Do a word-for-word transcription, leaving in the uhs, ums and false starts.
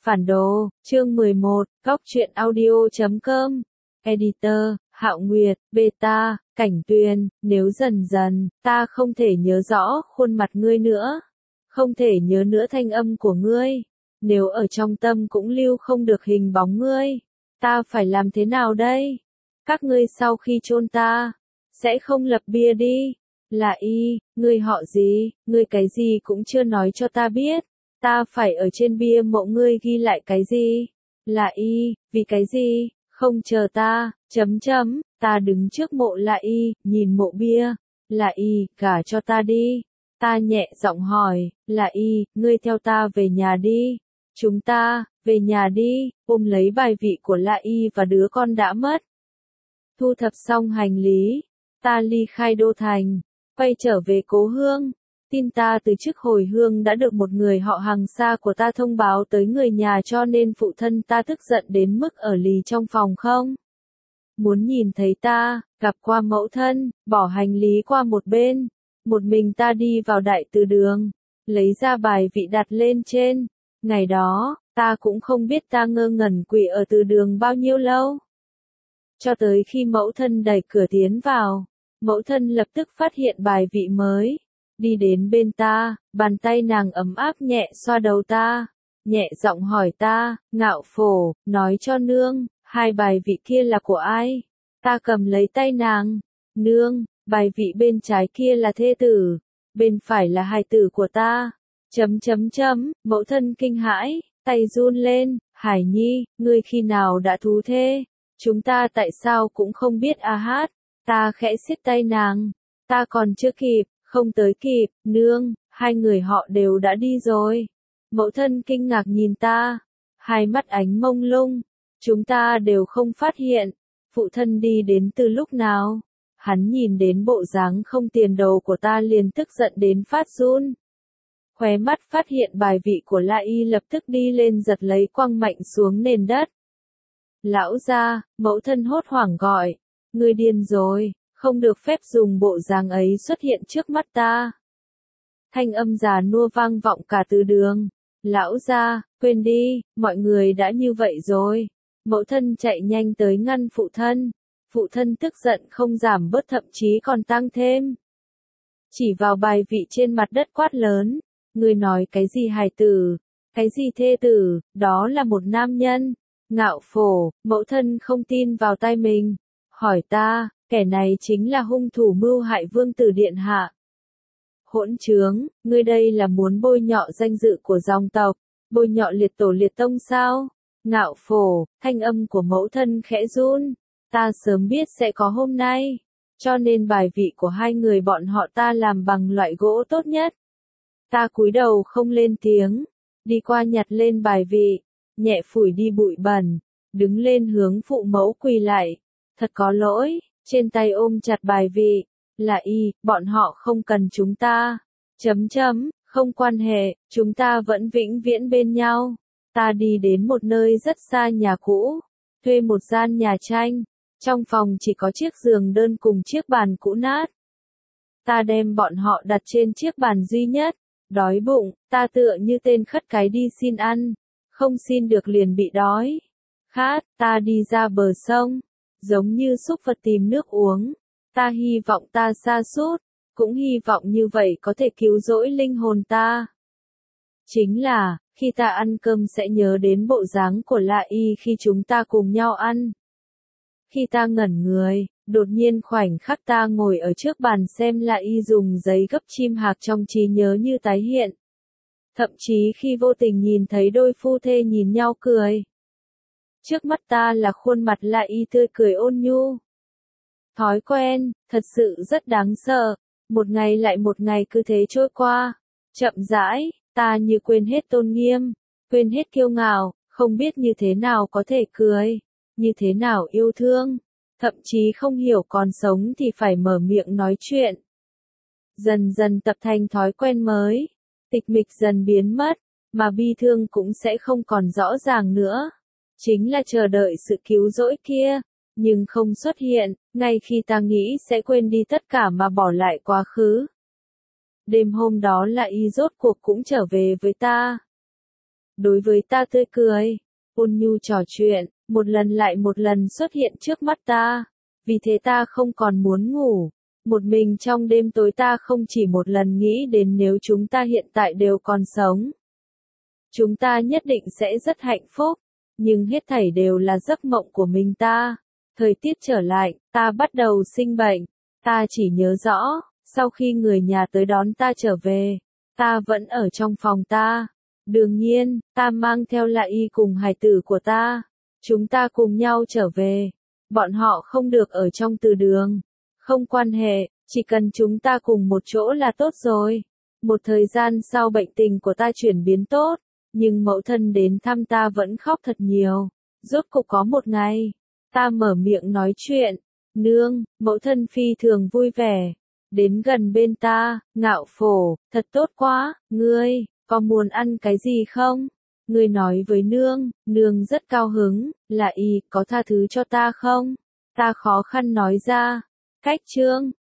Phản đồ, chương mười một, góc truyện audio chấm com. Editor, Hạo Nguyệt, Beta, Cảnh Tuyền, nếu dần dần, ta không thể nhớ rõ khuôn mặt ngươi nữa. Không thể nhớ nữa thanh âm của ngươi. Nếu ở trong tâm cũng lưu không được hình bóng ngươi. Ta phải làm thế nào đây? Các ngươi sau khi chôn ta, sẽ không lập bia đi. Là y, ngươi họ gì, ngươi cái gì cũng chưa nói cho ta biết. Ta phải ở trên bia mộ ngươi ghi lại cái gì? Là y, vì cái gì? Không chờ ta, chấm chấm, ta đứng trước mộ là y, nhìn mộ bia. Là y, gả cho ta đi. Ta nhẹ giọng hỏi, là y, ngươi theo ta về nhà đi. Chúng ta, về nhà đi, ôm lấy bài vị của La Y và đứa con đã mất. Thu thập xong hành lý, ta ly khai đô thành, quay trở về cố hương. Tin ta từ trước hồi hương đã được một người họ hàng xa của ta thông báo tới người nhà, cho nên phụ thân ta tức giận đến mức ở lì trong phòng không. Muốn nhìn thấy ta, gặp qua mẫu thân, bỏ hành lý qua một bên. Một mình ta đi vào đại từ đường, lấy ra bài vị đặt lên trên. Ngày đó, ta cũng không biết ta ngơ ngẩn quỷ ở từ đường bao nhiêu lâu. Cho tới khi mẫu thân đẩy cửa tiến vào, mẫu thân lập tức phát hiện bài vị mới. Đi đến bên ta, bàn tay nàng ấm áp nhẹ xoa đầu ta, nhẹ giọng hỏi ta, Ngạo Phổ, nói cho nương, hai bài vị kia là của ai? Ta cầm lấy tay nàng, nương, bài vị bên trái kia là thê tử, bên phải là hài tử của ta. Chấm chấm chấm, mẫu thân kinh hãi, tay run lên, Hải Nhi, ngươi khi nào đã thú thê? Chúng ta tại sao cũng không biết a hát? Ta khẽ siết tay nàng, ta còn chưa kịp. Không tới kịp, nương, hai người họ đều đã đi rồi. Mẫu thân kinh ngạc nhìn ta, hai mắt ánh mông lung, chúng ta đều không phát hiện. Phụ thân đi đến từ lúc nào? Hắn nhìn đến bộ dáng không tiền đồ của ta liền tức giận đến phát run. Khóe mắt phát hiện bài vị của La Y, lập tức đi lên giật lấy quăng mạnh xuống nền đất. Lão gia, mẫu thân hốt hoảng gọi, ngươi điên rồi. Không được phép dùng bộ dáng ấy xuất hiện trước mắt ta. Thanh âm già nua vang vọng cả từ đường. Lão gia, quên đi, mọi người đã như vậy rồi. Mẫu thân chạy nhanh tới ngăn phụ thân. Phụ thân tức giận không giảm bớt, thậm chí còn tăng thêm. Chỉ vào bài vị trên mặt đất quát lớn. Ngươi nói cái gì hài tử? Cái gì thê tử? Đó là một nam nhân. Ngạo Phổ, mẫu thân không tin vào tai mình. Hỏi ta. Kẻ này chính là hung thủ mưu hại vương tử điện hạ. Hỗn trướng, ngươi đây là muốn bôi nhọ danh dự của dòng tộc, bôi nhọ liệt tổ liệt tông sao? Ngạo Phổ, thanh âm của mẫu thân khẽ run. Ta sớm biết sẽ có hôm nay, cho nên bài vị của hai người bọn họ ta làm bằng loại gỗ tốt nhất. Ta cúi đầu không lên tiếng, đi qua nhặt lên bài vị, nhẹ phủi đi bụi bẩn, đứng lên hướng phụ mẫu quỳ lại. Thật có lỗi. Trên tay ôm chặt bài vị, là y, bọn họ không cần chúng ta. Chấm chấm, không quan hệ, chúng ta vẫn vĩnh viễn bên nhau. Ta đi đến một nơi rất xa nhà cũ, thuê một gian nhà tranh. Trong phòng chỉ có chiếc giường đơn cùng chiếc bàn cũ nát. Ta đem bọn họ đặt trên chiếc bàn duy nhất. Đói bụng, ta tựa như tên khất cái đi xin ăn. Không xin được liền bị đói. Khát, ta đi ra bờ sông. Giống như súc vật tìm nước uống. Ta hy vọng ta sa sút, cũng hy vọng như vậy có thể cứu rỗi linh hồn ta. Chính là, khi ta ăn cơm sẽ nhớ đến bộ dáng của La Y khi chúng ta cùng nhau ăn. Khi ta ngẩn người, đột nhiên khoảnh khắc ta ngồi ở trước bàn xem La Y dùng giấy gấp chim hạc trong trí nhớ như tái hiện. Thậm chí khi vô tình nhìn thấy đôi phu thê nhìn nhau cười. Trước mắt ta là khuôn mặt La Y tươi cười ôn nhu. Thói quen, thật sự rất đáng sợ. Một ngày lại một ngày cứ thế trôi qua. Chậm rãi, ta như quên hết tôn nghiêm, quên hết kiêu ngạo, không biết như thế nào có thể cười, như thế nào yêu thương, thậm chí không hiểu còn sống thì phải mở miệng nói chuyện. Dần dần tập thành thói quen mới, tịch mịch dần biến mất, mà bi thương cũng sẽ không còn rõ ràng nữa. Chính là chờ đợi sự cứu rỗi kia, nhưng không xuất hiện, ngay khi ta nghĩ sẽ quên đi tất cả mà bỏ lại quá khứ. Đêm hôm đó La Y rốt cuộc cũng trở về với ta. đối với ta tươi cười, ôn nhu trò chuyện, một lần lại một lần xuất hiện trước mắt ta. Vì thế ta không còn muốn ngủ. Một mình trong đêm tối ta không chỉ một lần nghĩ đến nếu chúng ta hiện tại đều còn sống. Chúng ta nhất định sẽ rất hạnh phúc, nhưng hết thảy đều là giấc mộng của mình ta. Thời tiết trở lại, ta bắt đầu sinh bệnh. Ta chỉ nhớ rõ, sau khi người nhà tới đón ta trở về, ta vẫn ở trong phòng ta. Đương nhiên, ta mang theo lại y cùng hài tử của ta. Chúng ta cùng nhau trở về. Bọn họ không được ở trong từ đường. Không quan hệ, chỉ cần chúng ta cùng một chỗ là tốt rồi. Một thời gian sau bệnh tình của ta chuyển biến tốt, nhưng mẫu thân đến thăm ta vẫn khóc thật nhiều. Rốt cục có một ngày, ta mở miệng nói chuyện. Nương, mẫu thân phi thường vui vẻ. Đến gần bên ta, ngạo phổ, thật tốt quá, ngươi, có muốn ăn cái gì không? Ngươi nói với nương, nương rất cao hứng, là y, có tha thứ cho ta không? Ta khó khăn nói ra. Cách chương,